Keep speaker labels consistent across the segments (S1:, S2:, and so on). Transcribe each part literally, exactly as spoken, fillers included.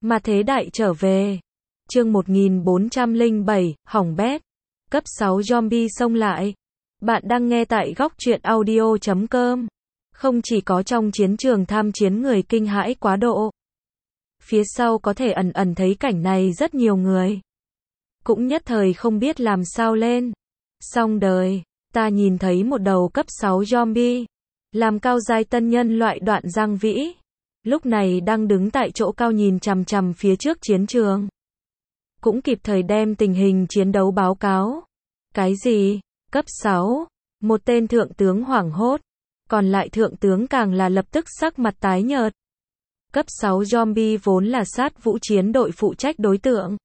S1: Mà thế đại trở về. Chương một nghìn bốn trăm lẻ bảy, hỏng bét. Cấp sáu zombie xông lại. Bạn đang nghe tại góc truyện audio chấm com. Không chỉ có trong chiến trường tham chiến người kinh hãi quá độ. Phía sau có thể ẩn ẩn thấy cảnh này rất nhiều người. Cũng nhất thời không biết làm sao lên. Xong đời, ta nhìn thấy một đầu cấp sáu zombie. Làm cao giai tân nhân loại Đoạn Giang Vĩ. Lúc này đang đứng tại chỗ cao nhìn chằm chằm phía trước chiến trường. Cũng kịp thời đem tình hình chiến đấu báo cáo. Cái gì? Cấp sáu. Một tên thượng tướng hoảng hốt. Còn lại thượng tướng càng là lập tức sắc mặt tái nhợt. Cấp sáu zombie vốn là sát vũ chiến đội phụ trách đối tượng.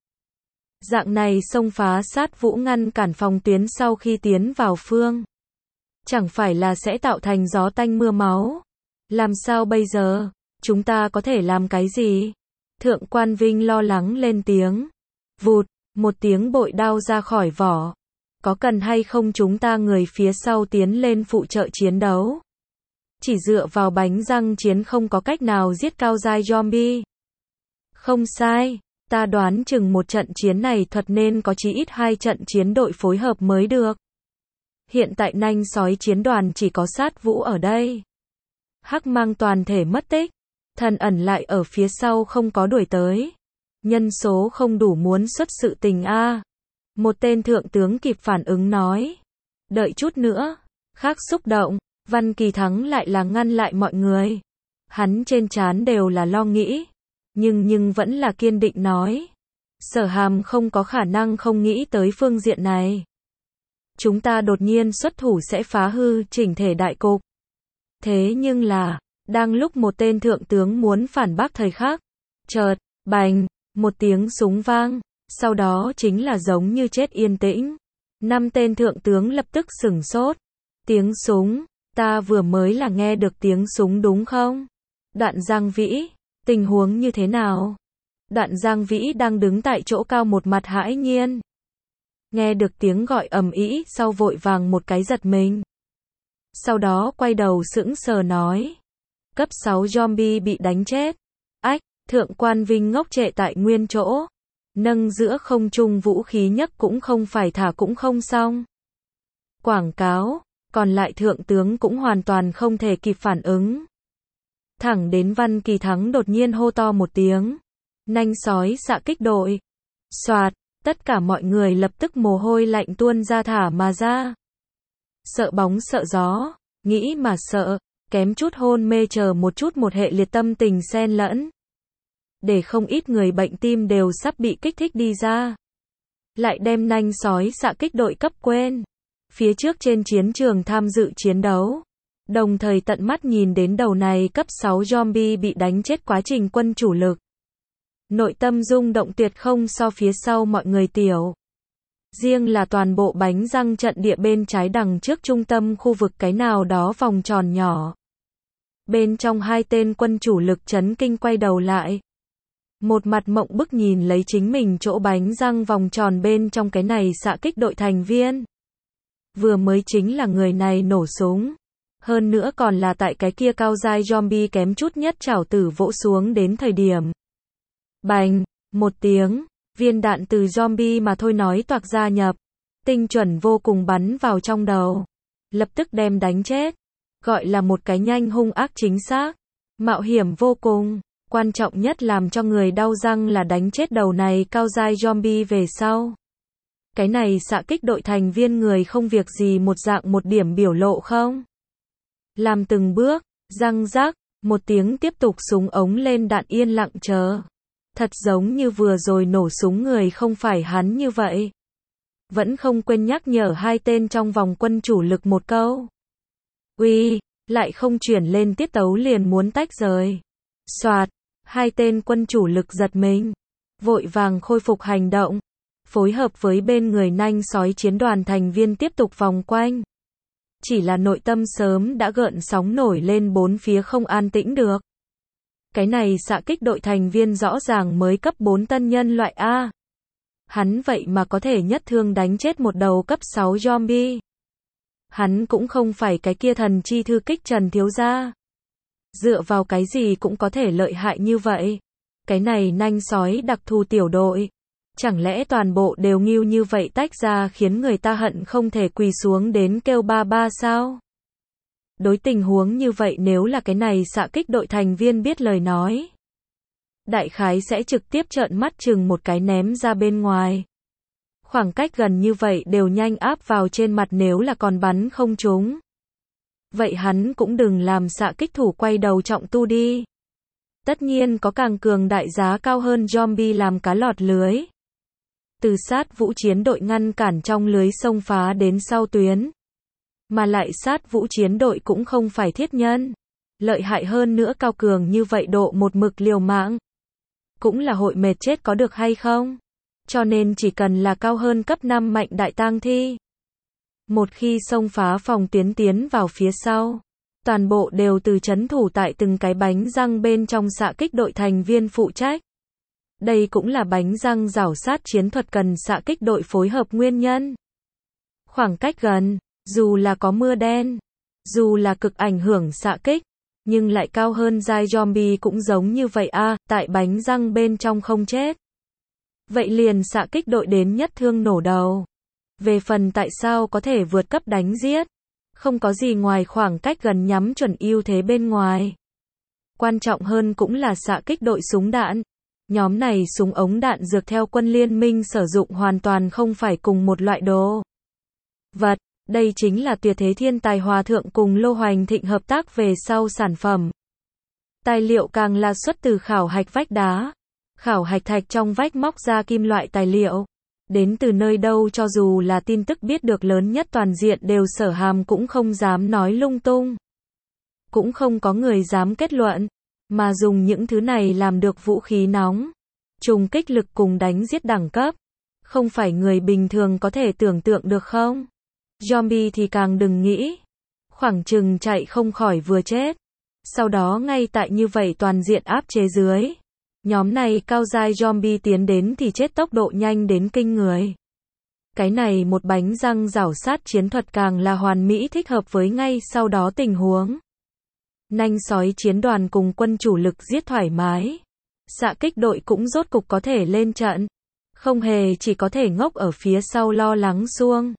S1: Dạng này xông phá sát vũ ngăn cản phòng tuyến sau khi tiến vào phương. Chẳng phải là sẽ tạo thành gió tanh mưa máu. Làm sao bây giờ? Chúng ta có thể làm cái gì? Thượng quan Vinh lo lắng lên tiếng. Vụt, một tiếng bội đao ra khỏi vỏ. Có cần hay không chúng ta người phía sau tiến lên phụ trợ chiến đấu? Chỉ dựa vào bánh răng chiến không có cách nào giết cao giai zombie. Không sai, ta đoán chừng một trận chiến này thuật nên có chí ít hai trận chiến đội phối hợp mới được. Hiện tại nanh sói chiến đoàn chỉ có sát vũ ở đây. Hắc mang toàn thể mất tích. Thần ẩn lại ở phía sau không có đuổi tới. Nhân số không đủ muốn xuất sự tình a. Một tên thượng tướng kịp phản ứng nói. Đợi chút nữa. Khác xúc động. Văn Kỳ Thắng lại là ngăn lại mọi người. Hắn trên trán đều là lo nghĩ. Nhưng nhưng vẫn là kiên định nói. Sở Hàm không có khả năng không nghĩ tới phương diện này. Chúng ta đột nhiên xuất thủ sẽ phá hư chỉnh thể đại cục. Thế nhưng là, đang lúc một tên thượng tướng muốn phản bác thời khắc, chợt, bành, một tiếng súng vang, sau đó chính là giống như chết yên tĩnh. Năm tên thượng tướng lập tức sửng sốt. Tiếng súng, ta vừa mới là nghe được tiếng súng đúng không? Đoạn Giang Vĩ, tình huống như thế nào? Đoạn Giang Vĩ đang đứng tại chỗ cao một mặt hãi nhiên. Nghe được tiếng gọi ầm ĩ sau vội vàng một cái giật mình. Sau đó quay đầu sững sờ nói. Cấp sáu zombie bị đánh chết. Ách, thượng quan Vinh ngốc trệ tại nguyên chỗ. Nâng giữa không trung vũ khí nhấc cũng không phải thả cũng không xong. Quảng cáo, còn lại thượng tướng cũng hoàn toàn không thể kịp phản ứng. Thẳng đến Văn Kỳ Thắng đột nhiên hô to một tiếng. Nanh sói xạ kích đội. Soạt. Tất cả mọi người lập tức mồ hôi lạnh tuôn ra thả mà ra. Sợ bóng sợ gió, nghĩ mà sợ, kém chút hôn mê chờ một chút một hệ liệt tâm tình xen lẫn. Để không ít người bệnh tim đều sắp bị kích thích đi ra. Lại đem nanh sói xạ kích đội cấp quên. Phía trước trên chiến trường tham dự chiến đấu. Đồng thời tận mắt nhìn đến đầu này cấp sáu zombie bị đánh chết quá trình quân chủ lực. Nội tâm rung động tuyệt không so phía sau mọi người tiểu. Riêng là toàn bộ bánh răng trận địa bên trái đằng trước trung tâm khu vực cái nào đó vòng tròn nhỏ. Bên trong hai tên quân chủ lực chấn kinh quay đầu lại. Một mặt mộng bức nhìn lấy chính mình chỗ bánh răng vòng tròn bên trong cái này xạ kích đội thành viên. Vừa mới chính là người này nổ súng. Hơn nữa còn là tại cái kia cao giai zombie kém chút nhất chảo tử vỗ xuống đến thời điểm. Bành, một tiếng, viên đạn từ zombie mà thôi nói toạc ra nhập. Tinh chuẩn vô cùng bắn vào trong đầu. Lập tức đem đánh chết. Gọi là một cái nhanh hung ác chính xác. Mạo hiểm vô cùng. Quan trọng nhất làm cho người đau răng là đánh chết đầu này cao giai zombie về sau. Cái này xạ kích đội thành viên người không việc gì một dạng một điểm biểu lộ không? Làm từng bước, răng rắc, một tiếng tiếp tục súng ống lên đạn yên lặng chờ. Thật giống như vừa rồi nổ súng người không phải hắn như vậy. Vẫn không quên nhắc nhở hai tên trong vòng quân chủ lực một câu. Uy, lại không chuyển lên tiết tấu liền muốn tách rời. Soạt, hai tên quân chủ lực giật mình. Vội vàng khôi phục hành động. Phối hợp với bên người nanh sói chiến đoàn thành viên tiếp tục vòng quanh. Chỉ là nội tâm sớm đã gợn sóng nổi lên bốn phía không an tĩnh được. Cái này xạ kích đội thành viên rõ ràng mới cấp bốn tân nhân loại A. Hắn vậy mà có thể nhất thương đánh chết một đầu cấp sáu zombie. Hắn cũng không phải cái kia thần chi thư kích Trần thiếu gia. Dựa vào cái gì cũng có thể lợi hại như vậy. Cái này nanh sói đặc thù tiểu đội. Chẳng lẽ toàn bộ đều nghiêu như vậy tách ra khiến người ta hận không thể quỳ xuống đến kêu ba ba sao? Đối tình huống như vậy nếu là cái này xạ kích đội thành viên biết lời nói, đại khái sẽ trực tiếp trợn mắt chừng một cái ném ra bên ngoài. Khoảng cách gần như vậy đều nhanh áp vào trên mặt nếu là còn bắn không trúng. Vậy hắn cũng đừng làm xạ kích thủ quay đầu trọng tu đi. Tất nhiên có càng cường đại giá cao hơn zombie làm cá lọt lưới. Từ sát vũ chiến đội ngăn cản trong lưới xông phá đến sau tuyến. Mà lại sát vũ chiến đội cũng không phải thiết nhân. Lợi hại hơn nữa cao cường như vậy độ một mực liều mạng. Cũng là hội mệt chết có được hay không? Cho nên chỉ cần là cao hơn cấp năm mạnh đại tang thi. Một khi xông phá phòng tuyến tiến vào phía sau, toàn bộ đều từ trấn thủ tại từng cái bánh răng bên trong xạ kích đội thành viên phụ trách. Đây cũng là bánh răng rảo sát chiến thuật cần xạ kích đội phối hợp nguyên nhân. Khoảng cách gần, dù là có mưa đen, dù là cực ảnh hưởng xạ kích, nhưng lại cao hơn giai zombie cũng giống như vậy a, à, tại bánh răng bên trong không chết. Vậy liền xạ kích đội đến nhất thương nổ đầu. Về phần tại sao có thể vượt cấp đánh giết, không có gì ngoài khoảng cách gần nhắm chuẩn ưu thế bên ngoài. Quan trọng hơn cũng là xạ kích đội súng đạn. Nhóm này súng ống đạn dược theo quân liên minh sử dụng hoàn toàn không phải cùng một loại đồ vật. Đây chính là tuyệt thế thiên tài hòa thượng cùng Lô Hoành Thịnh hợp tác về sau sản phẩm. Tài liệu càng là xuất từ khảo hạch vách đá. Khảo hạch thạch trong vách móc ra kim loại tài liệu. Đến từ nơi đâu cho dù là tin tức biết được lớn nhất toàn diện đều Sở Hàm cũng không dám nói lung tung. Cũng không có người dám kết luận. Mà dùng những thứ này làm được vũ khí nóng. Trùng kích lực cùng đánh giết đẳng cấp. Không phải người bình thường có thể tưởng tượng được không? Zombie thì càng đừng nghĩ. Khoảng chừng chạy không khỏi vừa chết. Sau đó ngay tại như vậy toàn diện áp chế dưới. Nhóm này cao giai zombie tiến đến thì chết tốc độ nhanh đến kinh người. Cái này một bánh răng rảo sát chiến thuật càng là hoàn mỹ thích hợp với ngay sau đó tình huống. Nanh sói chiến đoàn cùng quân chủ lực giết thoải mái. Xạ kích đội cũng rốt cục có thể lên trận. Không hề chỉ có thể ngốc ở phía sau lo lắng xuông.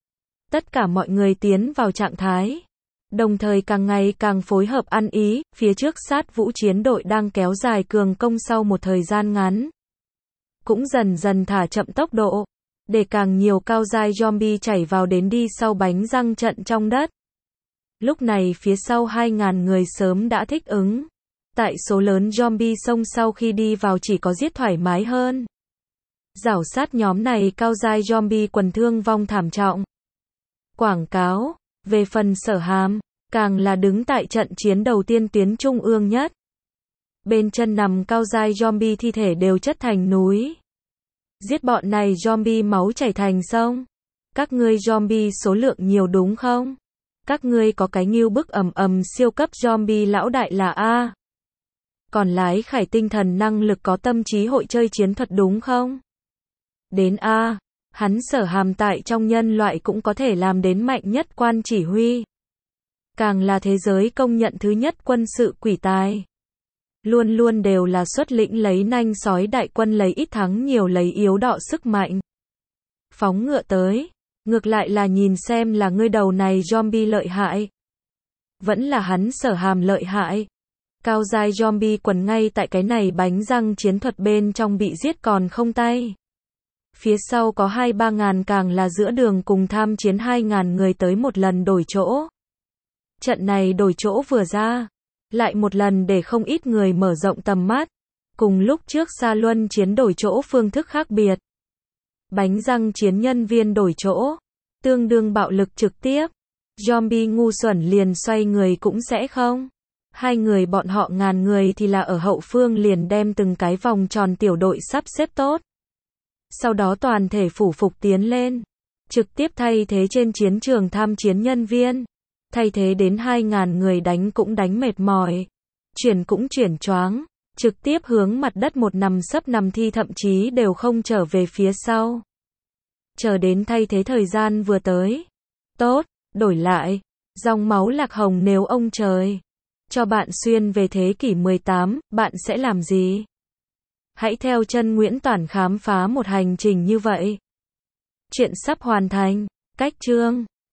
S1: Tất cả mọi người tiến vào trạng thái. Đồng thời càng ngày càng phối hợp ăn ý, phía trước sát vũ chiến đội đang kéo dài cường công sau một thời gian ngắn. Cũng dần dần thả chậm tốc độ, để càng nhiều cao giai zombie chảy vào đến đi sau bánh răng trận trong đất. Lúc này phía sau hai nghìn người sớm đã thích ứng. Tại số lớn zombie xông sau khi đi vào chỉ có giết thoải mái hơn. Rảo sát nhóm này cao giai zombie quần thương vong thảm trọng. Quảng cáo, về phần Sở Hàm, càng là đứng tại trận chiến đầu tiên tuyến trung ương nhất. Bên chân nằm cao giai zombie thi thể đều chất thành núi. Giết bọn này zombie máu chảy thành sông. Các ngươi zombie số lượng nhiều đúng không? Các ngươi có cái nghiêu bức ầm ầm siêu cấp zombie lão đại là A. Còn lái khải tinh thần năng lực có tâm trí hội chơi chiến thuật đúng không? Đến A. Hắn Sở Hàm tại trong nhân loại cũng có thể làm đến mạnh nhất quan chỉ huy. Càng là thế giới công nhận thứ nhất quân sự quỷ tài. Luôn luôn đều là xuất lĩnh lấy nanh sói đại quân lấy ít thắng nhiều lấy yếu đọ sức mạnh. Phóng ngựa tới. Ngược lại là nhìn xem là ngươi đầu này zombie lợi hại. Vẫn là hắn Sở Hàm lợi hại. Cao giai zombie quần ngay tại cái này bánh răng chiến thuật bên trong bị giết còn không tay. Phía sau có hai ba ngàn càng là giữa đường cùng tham chiến hai ngàn người tới một lần đổi chỗ. Trận này đổi chỗ vừa ra, lại một lần để không ít người mở rộng tầm mắt. Cùng lúc trước Sa Luân chiến đổi chỗ phương thức khác biệt. Bánh răng chiến nhân viên đổi chỗ, tương đương bạo lực trực tiếp. Zombie ngu xuẩn liền xoay người cũng sẽ không. Hai người bọn họ ngàn người thì là ở hậu phương liền đem từng cái vòng tròn tiểu đội sắp xếp tốt. Sau đó toàn thể phủ phục tiến lên. Trực tiếp thay thế trên chiến trường tham chiến nhân viên. Thay thế đến hai ngàn người đánh cũng đánh mệt mỏi. Chuyển cũng chuyển choáng. Trực tiếp hướng mặt đất một nằm sấp nằm thi thậm chí đều không trở về phía sau. Chờ đến thay thế thời gian vừa tới. Tốt, đổi lại. Dòng máu lạc hồng nếu ông trời cho bạn xuyên về thế kỷ mười tám, bạn sẽ làm gì? Hãy theo chân Nguyễn Toản khám phá một hành trình như vậy. Chuyện sắp hoàn thành. Cách chương